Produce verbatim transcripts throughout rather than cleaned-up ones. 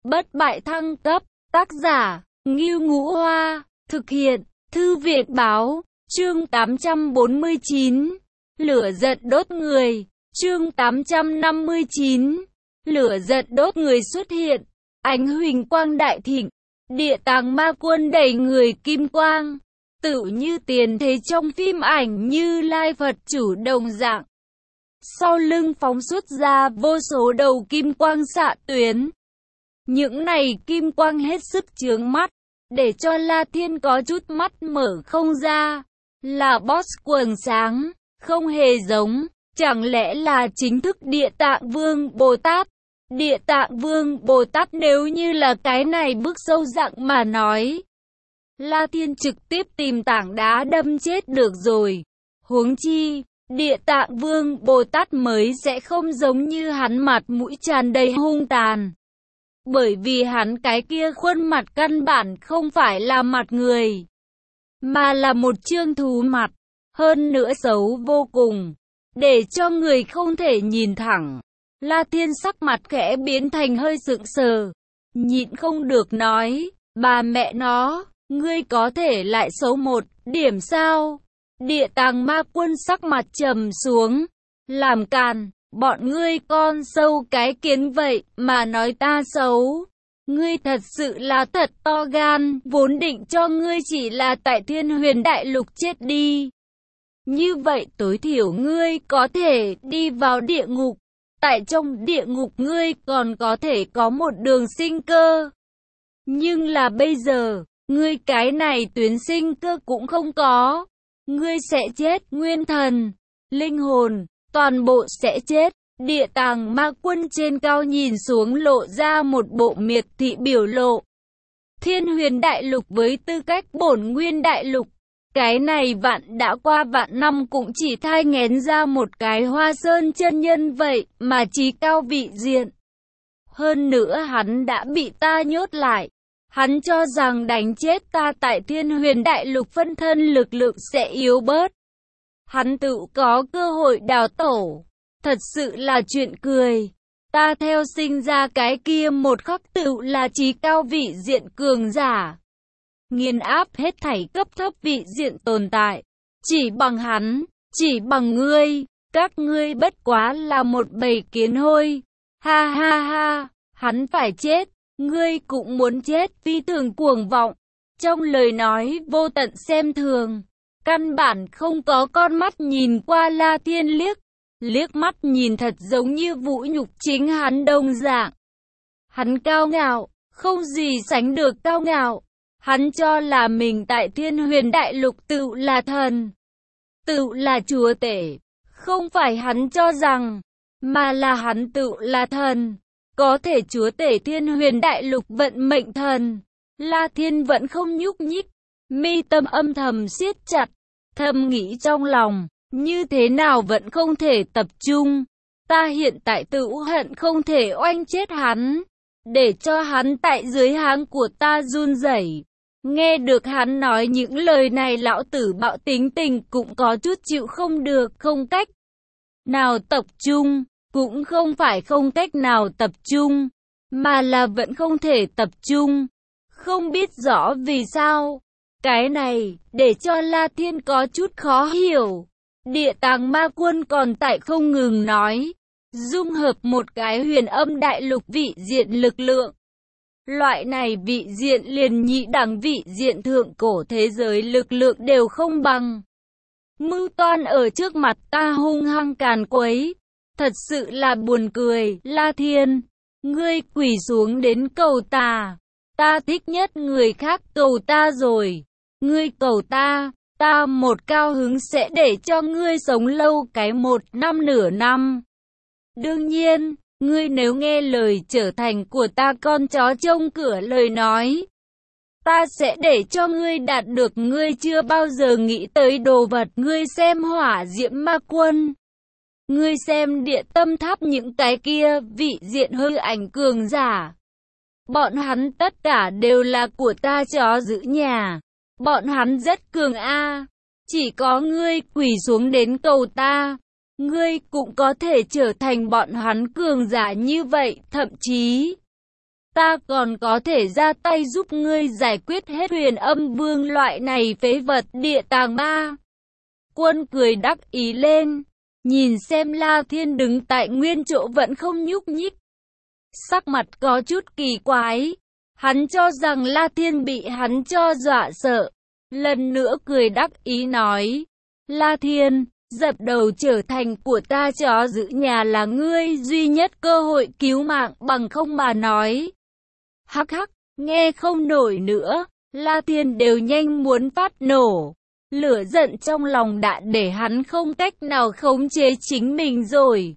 bất bại thăng cấp, tác giả, Ngưu Ngũ Hoa, thực hiện, Thư viện Báo, chương tám trăm bốn mươi chín, lửa giận đốt người, chương tám trăm năm mươi chín, lửa giận đốt người xuất hiện, ánh huỳnh quang đại thịnh, địa tàng ma quân đầy người kim quang, tự như tiền thế trong phim ảnh Như Lai Phật chủ đồng dạng. Sau lưng phóng xuất ra vô số đầu kim quang xạ tuyến. Những này kim quang hết sức chướng mắt, để cho La Thiên có chút mắt mở không ra. Là boss quần sáng, không hề giống, chẳng lẽ là chính thức Địa Tạng Vương Bồ Tát? Địa Tạng Vương Bồ Tát nếu như là cái này bước sâu dạng mà nói, La Thiên trực tiếp tìm tảng đá đâm chết được rồi. Huống chi, Địa Tạng Vương Bồ Tát mới sẽ không giống như hắn mặt mũi tràn đầy hung tàn. Bởi vì hắn cái kia khuôn mặt căn bản không phải là mặt người, mà là một trương thú mặt, hơn nữa xấu vô cùng, để cho người không thể nhìn thẳng. La Thiên sắc mặt khẽ biến thành hơi sững sờ, nhịn không được nói, bà mẹ nó, ngươi có thể lại xấu một điểm sao? Địa tàng ma quân sắc mặt trầm xuống, làm càn, bọn ngươi con sâu cái kiến vậy mà nói ta xấu. Ngươi thật sự là thật to gan, vốn định cho ngươi chỉ là tại Thiên Huyền Đại Lục chết đi. Như vậy tối thiểu ngươi có thể đi vào địa ngục, tại trong địa ngục ngươi còn có thể có một đường sinh cơ. Nhưng là bây giờ, ngươi cái này tuyến sinh cơ cũng không có. Ngươi sẽ chết, nguyên thần, linh hồn, toàn bộ sẽ chết. Địa tàng ma quân trên cao nhìn xuống lộ ra một bộ miệt thị biểu lộ. Thiên Huyền Đại Lục với tư cách bổn nguyên đại lục, cái này vạn đã qua vạn năm cũng chỉ thai nghén ra một cái Hoa Sơn chân nhân vậy mà chí cao vị diện. Hơn nữa hắn đã bị ta nhốt lại. Hắn cho rằng đánh chết ta tại Thiên Huyền Đại Lục phân thân lực lượng sẽ yếu bớt. Hắn tự có cơ hội đào tổ. Thật sự là chuyện cười. Ta theo sinh ra cái kia một khắc tự là chí cao vị diện cường giả, nghiền áp hết thảy cấp thấp vị diện tồn tại. Chỉ bằng hắn, chỉ bằng ngươi, các ngươi bất quá là một bầy kiến hôi. Ha ha ha, hắn phải chết, ngươi cũng muốn chết. Phi thường cuồng vọng, trong lời nói vô tận xem thường, căn bản không có con mắt nhìn qua La Thiên liếc. Liếc mắt nhìn thật giống như vũ nhục chính hắn đồng dạng. Hắn cao ngạo, không gì sánh được cao ngạo. Hắn cho là mình tại Thiên Huyền Đại Lục tự là thần, tự là chúa tể. Không phải hắn cho rằng, mà là hắn tự là thần, có thể chúa tể Thiên Huyền Đại Lục vận mệnh thần. La Thiên vẫn không nhúc nhích, mi tâm âm thầm siết chặt, thầm nghĩ trong lòng. Như thế nào vẫn không thể tập trung. Ta hiện tại tự hận không thể oanh chết hắn, để cho hắn tại dưới háng của ta run rẩy. Nghe được hắn nói những lời này, lão tử bạo tính tình cũng có chút chịu không được. Không cách nào tập trung, cũng không phải không cách nào tập trung, mà là vẫn không thể tập trung. Không biết rõ vì sao. Cái này, để cho La Thiên có chút khó hiểu. Địa tàng ma quân còn tại không ngừng nói, dung hợp một cái huyền âm đại lục vị diện lực lượng. Loại này vị diện liền nhị đẳng vị diện thượng cổ thế giới lực lượng đều không bằng. Mưu toan ở trước mặt ta hung hăng càn quấy, thật sự là buồn cười. La Thiên, ngươi quỳ xuống đến cầu ta, ta thích nhất người khác cầu ta rồi, ngươi cầu ta. Ta một cao hứng sẽ để cho ngươi sống lâu cái một năm nửa năm. Đương nhiên, ngươi nếu nghe lời trở thành của ta con chó trông cửa lời nói, ta sẽ để cho ngươi đạt được ngươi chưa bao giờ nghĩ tới đồ vật. Ngươi xem hỏa diễm ma quân, ngươi xem địa tâm tháp, những cái kia vị diện hư ảnh cường giả, bọn hắn tất cả đều là của ta chó giữ nhà. Bọn hắn rất cường a, chỉ có ngươi quỳ xuống đến cầu ta, ngươi cũng có thể trở thành bọn hắn cường giả như vậy. Thậm chí, ta còn có thể ra tay giúp ngươi giải quyết hết Huyền Âm Vương loại này phế vật. Địa Tàng Ma Quân cười đắc ý lên, nhìn xem La Thiên đứng tại nguyên chỗ vẫn không nhúc nhích. Sắc mặt có chút kỳ quái, hắn cho rằng La Thiên bị hắn cho dọa sợ. Lần nữa cười đắc ý nói, La Thiên, dập đầu trở thành của ta chó giữ nhà là ngươi duy nhất cơ hội cứu mạng, bằng không mà nói. Hắc hắc, nghe không nổi nữa, La Thiên đều nhanh muốn phát nổ. Lửa giận trong lòng đã để hắn không cách nào khống chế chính mình rồi.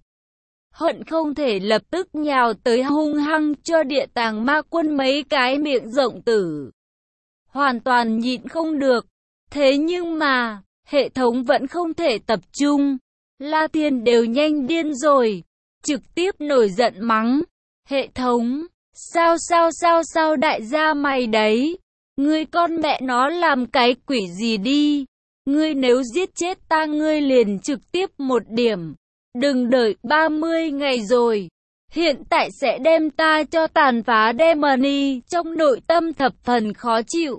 Hận không thể lập tức nhào tới hung hăng cho Địa Tàng Ma Quân mấy cái miệng rộng tử. Hoàn toàn nhịn không được. Thế nhưng mà, hệ thống vẫn không thể tập trung. La Thiên đều nhanh điên rồi. Trực tiếp nổi giận mắng. Hệ thống, sao sao sao sao đại gia mày đấy. Ngươi con mẹ nó làm cái quỷ gì đi. Ngươi nếu giết chết ta ngươi liền trực tiếp một điểm. Đừng đợi ba mươi ngày rồi. Hiện tại sẽ đem ta cho tàn phá Demony. Trong nội tâm thập phần khó chịu.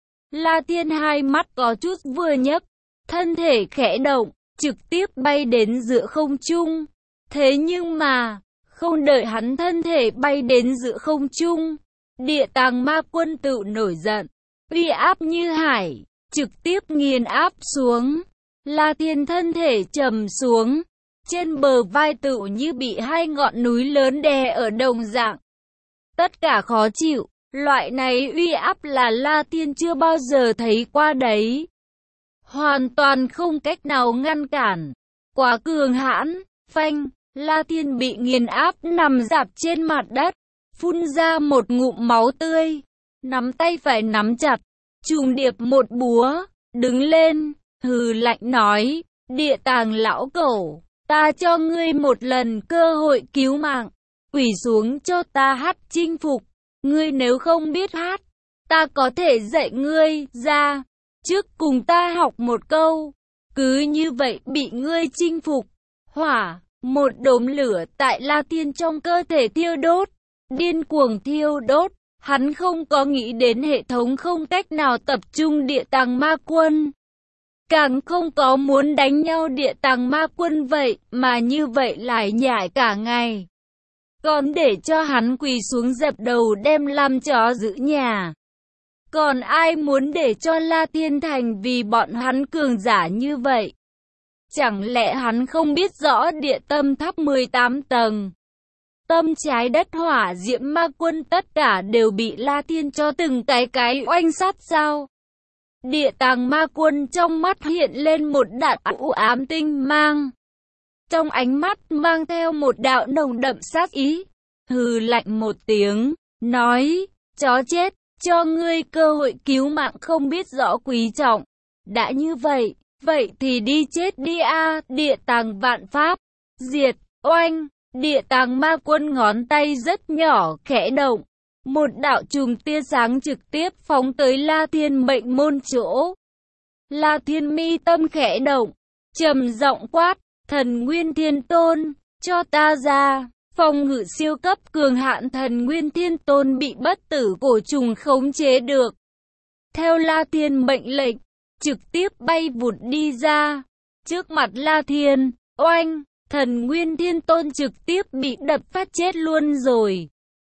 La Thiên hai mắt có chút vừa nhấc. Thân thể khẽ động. Trực tiếp bay đến giữa không trung. Thế nhưng mà, không đợi hắn thân thể bay đến giữa không trung, Địa Tàng Ma Quân tự nổi giận, uy áp như hải, trực tiếp nghiền áp xuống. La Thiên thân thể trầm xuống, trên bờ vai tự như bị hai ngọn núi lớn đè ở đồng dạng. Tất cả khó chịu, loại này uy áp là La Thiên chưa bao giờ thấy qua đấy. Hoàn toàn không cách nào ngăn cản, quá cường hãn, phanh. La Thiên bị nghiền áp nằm rạp trên mặt đất, phun ra một ngụm máu tươi, nắm tay phải nắm chặt, trùng điệp một búa, đứng lên, hừ lạnh nói, Địa Tàng lão cẩu, ta cho ngươi một lần cơ hội cứu mạng, quỳ xuống cho ta hát chinh phục, ngươi nếu không biết hát, ta có thể dạy ngươi ra, trước cùng ta học một câu, cứ như vậy bị ngươi chinh phục, hỏa. Một đốm lửa tại La Thiên trong cơ thể thiêu đốt, điên cuồng thiêu đốt, hắn không có nghĩ đến hệ thống không cách nào tập trung Địa Tàng Ma Quân. Càng không có muốn đánh nhau Địa Tàng Ma Quân vậy, mà như vậy lại nhảy cả ngày. Còn để cho hắn quỳ xuống dập đầu đem làm chó giữ nhà. Còn ai muốn để cho La Thiên thành vì bọn hắn cường giả như vậy? Chẳng lẽ hắn không biết rõ địa tâm tháp mười tám tầng? Tâm trái đất hỏa diễm ma quân tất cả đều bị La Thiên cho từng cái cái oanh sát sao? Địa Tàng Ma Quân trong mắt hiện lên một đạo u ám tinh mang. Trong ánh mắt mang theo một đạo nồng đậm sát ý. Hừ lạnh một tiếng, nói, chó chết, cho ngươi cơ hội cứu mạng không biết rõ quý trọng. Đã như vậy. Vậy thì đi chết đi a à, Địa Tàng Vạn Pháp, diệt, oanh, Địa Tàng Ma Quân ngón tay rất nhỏ, khẽ động. Một đạo chùm tia sáng trực tiếp phóng tới La Thiên mệnh môn chỗ. La Thiên mi tâm khẽ động, trầm giọng quát, Thần Nguyên Thiên Tôn, cho ta ra. Phòng ngự siêu cấp cường hạn Thần Nguyên Thiên Tôn bị bất tử cổ trùng khống chế được. Theo La Thiên mệnh lệnh, trực tiếp bay vụt đi ra. Trước mặt La Thiên, oanh, Thần Nguyên Thiên Tôn trực tiếp bị đập phát chết luôn rồi.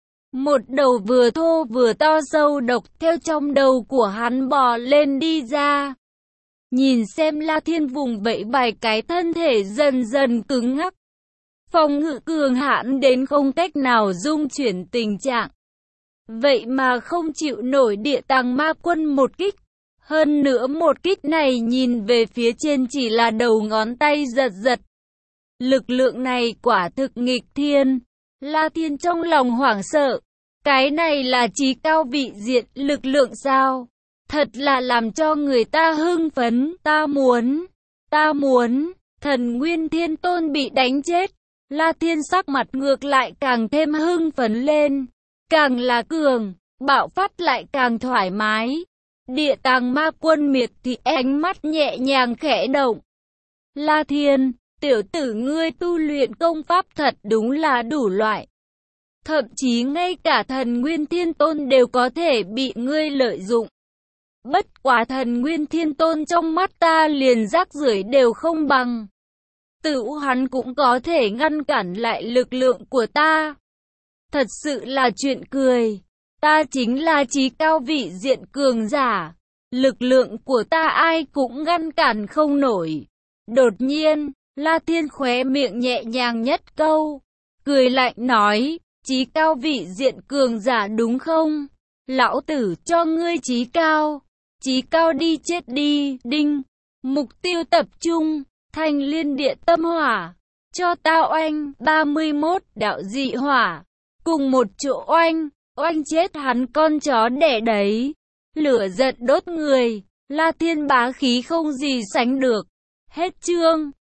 Một đầu vừa thô vừa to sâu độc theo trong đầu của hắn bò lên đi ra. Nhìn xem La Thiên vùng vẫy bài cái thân thể dần dần cứng ngắc. Phòng ngự cường hãn đến không cách nào dung chuyển tình trạng. Vậy mà không chịu nổi Địa Tàng Ma Quân một kích. Hơn nữa một kích này nhìn về phía trên chỉ là đầu ngón tay giật giật. Lực lượng này quả thực nghịch thiên. La Thiên trong lòng hoảng sợ. Cái này là chí cao vị diện lực lượng sao? Thật là làm cho người ta hưng phấn. Ta muốn, ta muốn, Thần Nguyên Thiên Tôn bị đánh chết. La Thiên sắc mặt ngược lại càng thêm hưng phấn lên. Càng là cường, bạo phát lại càng thoải mái. Địa Tàng Ma Quân miệt thì ánh mắt nhẹ nhàng khẽ động. La Thiên, tiểu tử ngươi tu luyện công pháp thật đúng là đủ loại. Thậm chí ngay cả thần Nguyên Thiên Tôn đều có thể bị ngươi lợi dụng. Bất quá thần Nguyên Thiên Tôn trong mắt ta liền rác rưởi đều không bằng. Tự hắn cũng có thể ngăn cản lại lực lượng của ta. Thật sự là chuyện cười. Ta chính là chí cao vị diện cường giả. Lực lượng của ta ai cũng ngăn cản không nổi. Đột nhiên, La Thiên khóe miệng nhẹ nhàng nhất câu. Cười lạnh nói, chí cao vị diện cường giả đúng không? Lão tử cho ngươi chí cao. Chí cao đi chết đi, đinh. Mục tiêu tập trung, Thanh Liên Địa Tâm Hỏa. Cho ta oanh, ba mươi mốt đạo dị hỏa. Cùng một chỗ oanh, oanh chết hắn con chó đẻ đấy. Lửa giận đốt người, La Thiên bá khí không gì sánh được. Hết chương.